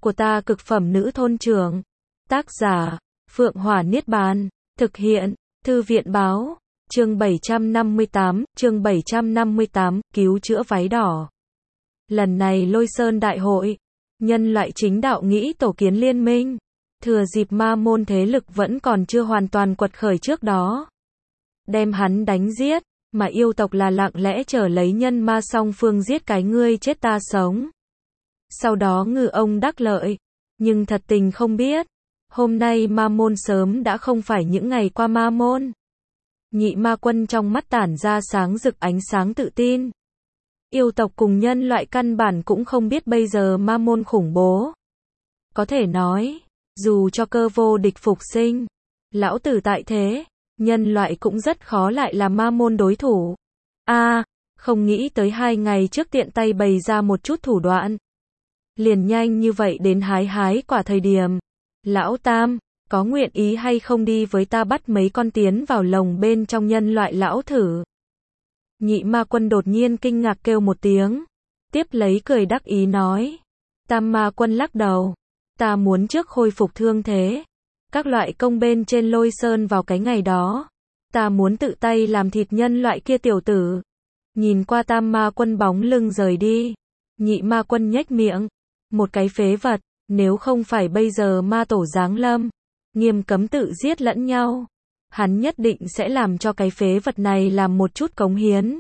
của ta cực phẩm nữ thôn trưởng. Tác giả, Phượng Hỏa Niết Bàn. Thực hiện, Thư viện báo. Chương 758, cứu chữa váy đỏ. Lần này Lôi Sơn Đại hội, nhân loại chính đạo nghĩ tổ kiến liên minh. Thừa dịp ma môn thế lực vẫn còn chưa hoàn toàn quật khởi trước đó. Đem hắn đánh giết, mà yêu tộc là lặng lẽ chờ lấy nhân ma song phương giết cái ngươi chết ta sống. Sau đó ngư ông đắc lợi. Nhưng thật tình không biết, hôm nay ma môn sớm đã không phải những ngày qua ma môn. Nhị ma quân trong mắt tản ra sáng rực ánh sáng tự tin. Yêu tộc cùng nhân loại căn bản cũng không biết bây giờ ma môn khủng bố. Có thể nói, dù cho cơ vô địch phục sinh, lão tử tại thế, nhân loại cũng rất khó lại là ma môn đối thủ. Không nghĩ tới 2 ngày trước tiện tay bày ra một chút thủ đoạn. Liền nhanh như vậy đến hái quả thời điểm. Lão Tam, có nguyện ý hay không đi với ta bắt mấy con tiến vào lồng bên trong nhân loại lão thử? Nhị ma quân đột nhiên kinh ngạc kêu một tiếng. Tiếp lấy cười đắc ý nói. Tam ma quân lắc đầu. Ta muốn trước khôi phục thương thế. Các loại công bên trên Lôi Sơn vào cái ngày đó. Ta muốn tự tay làm thịt nhân loại kia tiểu tử. Nhìn qua tam ma quân bóng lưng rời đi. Nhị ma quân nhếch miệng. Một cái phế vật, nếu không phải bây giờ ma tổ giáng lâm, nghiêm cấm tự giết lẫn nhau, hắn nhất định sẽ làm cho cái phế vật này làm một chút cống hiến.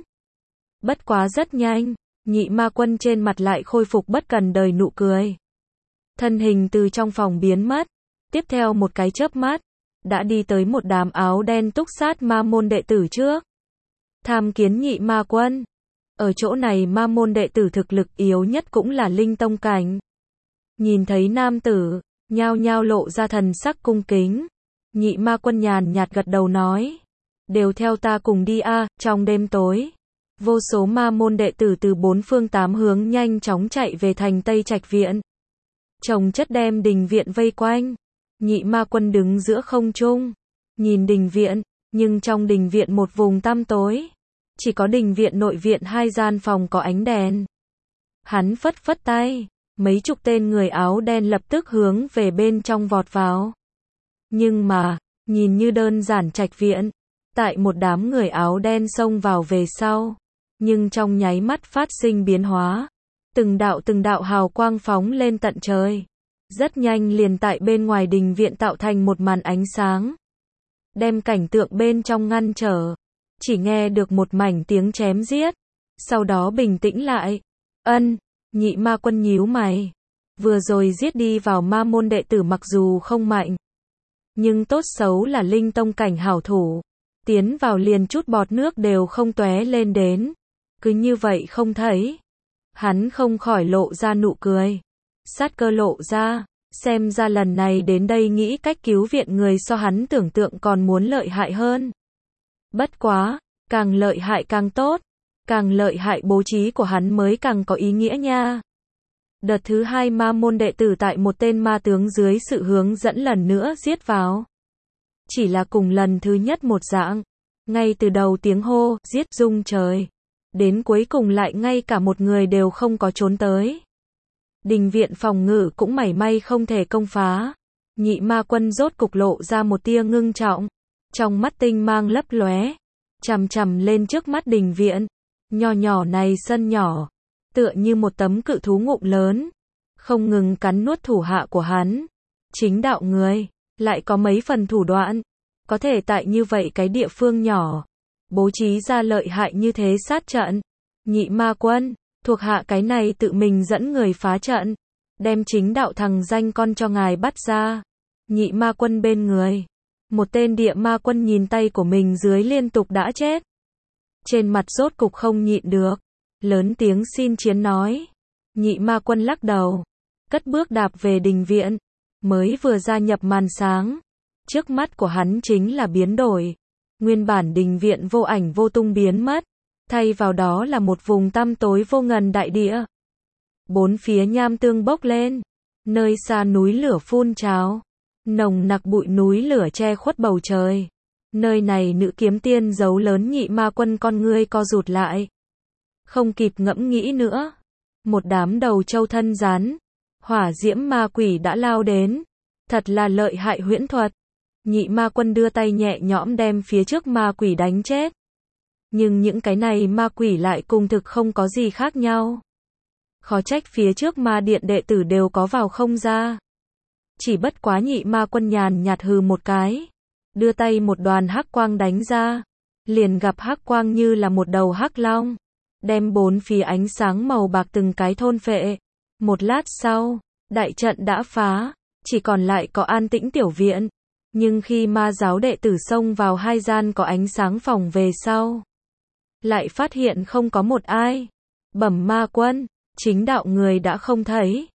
Bất quá rất nhanh, nhị ma quân trên mặt lại khôi phục bất cần đời nụ cười. Thân hình từ trong phòng biến mất, tiếp theo một cái chớp mắt, đã đi tới một đám áo đen túc sát ma môn đệ tử trước. Tham kiến nhị ma quân. Ở chỗ này ma môn đệ tử thực lực yếu nhất cũng là linh tông cảnh. Nhìn thấy nam tử, nhao nhao lộ ra thần sắc cung kính. Nhị ma quân nhàn nhạt gật đầu nói. Đều theo ta cùng đi trong đêm tối. Vô số ma môn đệ tử từ 4 phương 8 hướng nhanh chóng chạy về thành Tây Trạch Viện. Chồng chất đem đình viện vây quanh. Nhị ma quân đứng giữa không trung. Nhìn đình viện, nhưng trong đình viện một vùng tăm tối. Chỉ có đình viện nội viện 2 gian phòng có ánh đèn. Hắn phất phất tay, mấy chục tên người áo đen lập tức hướng về bên trong vọt vào. Nhưng mà, nhìn như đơn giản trạch viện, tại một đám người áo đen xông vào về sau, nhưng trong nháy mắt phát sinh biến hóa. Từng đạo hào quang phóng lên tận trời. Rất nhanh liền tại bên ngoài đình viện tạo thành một màn ánh sáng. Đem cảnh tượng bên trong ngăn trở. Chỉ nghe được một mảnh tiếng chém giết. Sau đó bình tĩnh lại. Nhị ma quân nhíu mày. Vừa rồi giết đi vào ma môn đệ tử mặc dù không mạnh, nhưng tốt xấu là linh tông cảnh hảo thủ. Tiến vào liền chút bọt nước đều không tóe lên đến. Cứ như vậy không thấy. Hắn không khỏi lộ ra nụ cười. Sát cơ lộ ra. Xem ra lần này đến đây nghĩ cách cứu viện người so hắn tưởng tượng còn muốn lợi hại hơn. Bất quá, càng lợi hại càng tốt. Càng lợi hại bố trí của hắn mới càng có ý nghĩa nha. Đợt thứ 2 ma môn đệ tử tại một tên ma tướng dưới sự hướng dẫn lần nữa giết vào. Chỉ là cùng lần thứ nhất một dạng. Ngay từ đầu tiếng hô, giết rung trời. Đến cuối cùng lại ngay cả một người đều không có trốn tới. Đình viện phòng ngự cũng mảy may không thể công phá. Nhị ma quân rốt cục lộ ra một tia ngưng trọng. Trong mắt tinh mang lấp lóe. Chằm lên trước mắt đình viện. Nhỏ này sân nhỏ. Tựa như một tấm cự thú ngụm lớn. Không ngừng cắn nuốt thủ hạ của hắn. Chính đạo người. Lại có mấy phần thủ đoạn. Có thể tại như vậy cái địa phương nhỏ. Bố trí ra lợi hại như thế sát trận. Nhị ma quân. Thuộc hạ cái này tự mình dẫn người phá trận. Đem chính đạo thằng danh con cho ngài bắt ra. Nhị ma quân bên người. Một tên địa ma quân nhìn tay của mình dưới liên tục đã chết. Trên mặt rốt cục không nhịn được. Lớn tiếng xin chiến nói. Nhị ma quân lắc đầu. Cất bước đạp về đình viện. Mới vừa gia nhập màn sáng. Trước mắt của hắn chính là biến đổi. Nguyên bản đình viện vô ảnh vô tung biến mất. Thay vào đó là một vùng tăm tối vô ngần đại địa. 4 phía nham tương bốc lên. Nơi xa núi lửa phun trào. Nồng nặc bụi núi lửa che khuất bầu trời. Nơi này nữ kiếm tiên giấu lớn nhị ma quân con ngươi co rụt lại. Không kịp ngẫm nghĩ nữa. Một đám đầu trâu thân rắn. Hỏa diễm ma quỷ đã lao đến. Thật là lợi hại huyễn thuật. Nhị ma quân đưa tay nhẹ nhõm đem phía trước ma quỷ đánh chết. Nhưng những cái này ma quỷ lại cùng thực không có gì khác nhau. Khó trách phía trước ma điện đệ tử đều có vào không ra. Chỉ bất quá nhị ma quân nhàn nhạt hừ một cái. Đưa tay một đoàn hắc quang đánh ra. Liền gặp hắc quang như là một đầu hắc long. Đem bốn phía ánh sáng màu bạc từng cái thôn phệ. Một lát sau, đại trận đã phá. Chỉ còn lại có an tĩnh tiểu viện. Nhưng khi ma giáo đệ tử xông vào hai gian có ánh sáng phòng về sau. Lại phát hiện không có một ai. Bẩm ma quân, chính đạo người đã không thấy.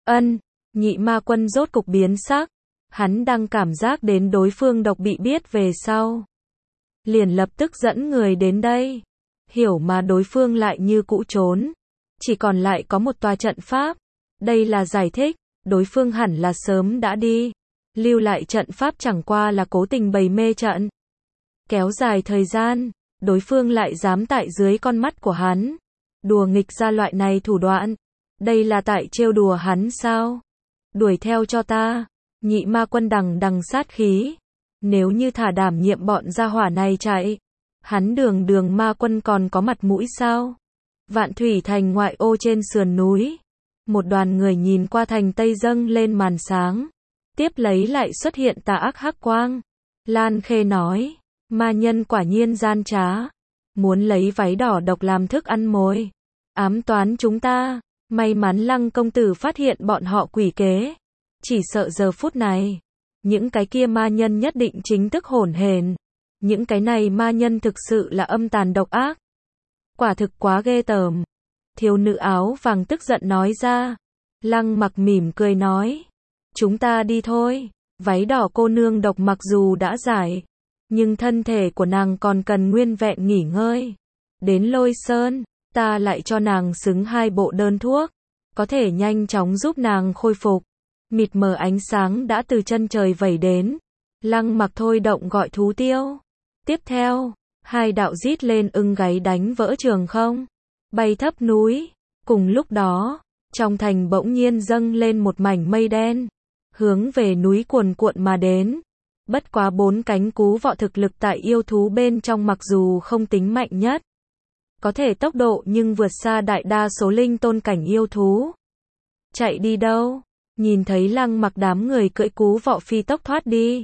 Nhị ma quân rốt cục biến sắc. Hắn đang cảm giác đến đối phương độc bị biết về sau. Liền lập tức dẫn người đến đây. Hiểu mà đối phương lại như cũ trốn. Chỉ còn lại có một tòa trận pháp. Đây là giải thích, đối phương hẳn là sớm đã đi. Lưu lại trận pháp chẳng qua là cố tình bày mê trận. Kéo dài thời gian, đối phương lại dám tại dưới con mắt của hắn. Đùa nghịch ra loại này thủ đoạn. Đây là tại trêu đùa hắn sao? Đuổi theo cho ta. Nhị ma quân đằng đằng sát khí. Nếu như thả đảm nhiệm bọn gia hỏa này chạy. Hắn đường ma quân còn có mặt mũi sao? Vạn Thủy Thành ngoại ô trên sườn núi. Một đoàn người nhìn qua thành Tây dâng lên màn sáng. Tiếp lấy lại xuất hiện tà ác hắc quang. Lan Khê nói. Ma nhân quả nhiên gian trá. Muốn lấy váy đỏ độc làm thức ăn mồi. Ám toán chúng ta. May mắn Lăng công tử phát hiện bọn họ quỷ kế. Chỉ sợ giờ phút này. Những cái kia ma nhân nhất định chính thức hỗn hển. Những cái này ma nhân thực sự là âm tàn độc ác. Quả thực quá ghê tởm. Thiếu nữ áo vàng tức giận nói ra. Lăng Mặc mỉm cười nói. Chúng ta đi thôi. Váy đỏ cô nương độc mặc dù đã giải. Nhưng thân thể của nàng còn cần nguyên vẹn nghỉ ngơi. Đến Lôi Sơn, ta lại cho nàng xứng 2 bộ đơn thuốc. Có thể nhanh chóng giúp nàng khôi phục. Mịt mờ ánh sáng đã từ chân trời vẩy đến. Lăng Mặc thôi động gọi thú tiêu. Tiếp theo, 2 đạo rít lên ưng gáy đánh vỡ trường không. Bay thấp núi. Cùng lúc đó, trong thành bỗng nhiên dâng lên một mảnh mây đen. Hướng về núi cuồn cuộn mà đến. Bất quá 4 cánh cú vọ thực lực tại yêu thú bên trong mặc dù không tính mạnh nhất. Có thể tốc độ nhưng vượt xa đại đa số linh tôn cảnh yêu thú. Chạy đi đâu? Nhìn thấy Lăng Mặc đám người cưỡi cú vọ phi tốc thoát đi.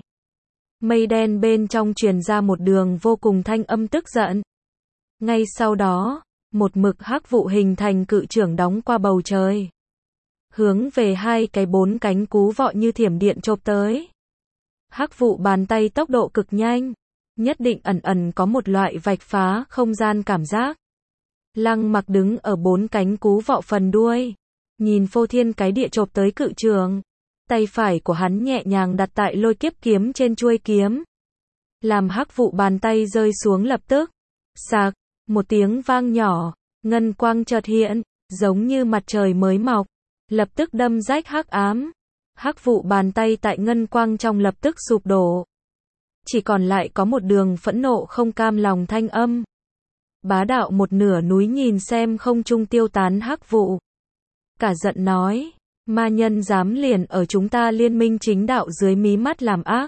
Mây đen bên trong truyền ra một đường vô cùng thanh âm tức giận. Ngay sau đó, một mực hắc vụ hình thành cự trưởng đóng qua bầu trời. Hướng về 2 cái 4 cánh cú vọ như thiểm điện chộp tới. Hắc vụ bàn tay tốc độ cực nhanh. Nhất định ẩn có một loại vạch phá không gian cảm giác. Lăng Mặc đứng ở 4 cánh cú vọ phần đuôi. Nhìn phô thiên cái địa chộp tới cự trường. Tay phải của hắn nhẹ nhàng đặt tại lôi kiếp kiếm trên chuôi kiếm. Làm hắc vụ bàn tay rơi xuống lập tức. Sạc, một tiếng vang nhỏ, ngân quang chợt hiện, giống như mặt trời mới mọc. Lập tức đâm rách hắc ám. Hắc vụ bàn tay tại ngân quang trong lập tức sụp đổ. Chỉ còn lại có một đường phẫn nộ không cam lòng thanh âm. Bá đạo một nửa núi nhìn xem không trung tiêu tán hắc vụ. Cả giận nói, ma nhân dám liền ở chúng ta liên minh chính đạo dưới mí mắt làm ác.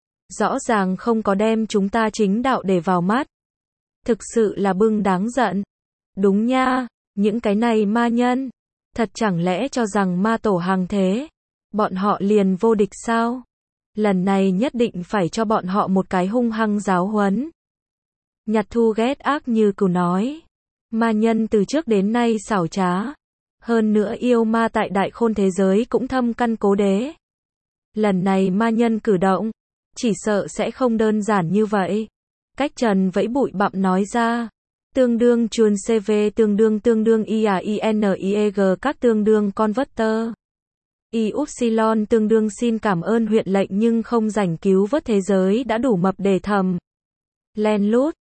Rõ ràng không có đem chúng ta chính đạo để vào mắt. Thực sự là bưng đáng giận. Đúng nha, những cái này ma nhân. Thật chẳng lẽ cho rằng ma tổ hàng thế. Bọn họ liền vô địch sao? Lần này nhất định phải cho bọn họ một cái hung hăng giáo huấn. Nhật Thu ghét ác như cừu nói. Ma nhân từ trước đến nay xảo trá. Hơn nữa yêu ma tại đại khôn thế giới cũng thâm căn cố đế. Lần này ma nhân cử động, chỉ sợ sẽ không đơn giản như vậy. Cách Trần vẫy bụi bặm nói ra. Tương đương chuồn CV tương đương IAINIEG các tương đương converter. Ypsilon tương đương xin cảm ơn huyện lệnh nhưng không rảnh cứu vớt thế giới đã đủ mập để thầm. Len lút,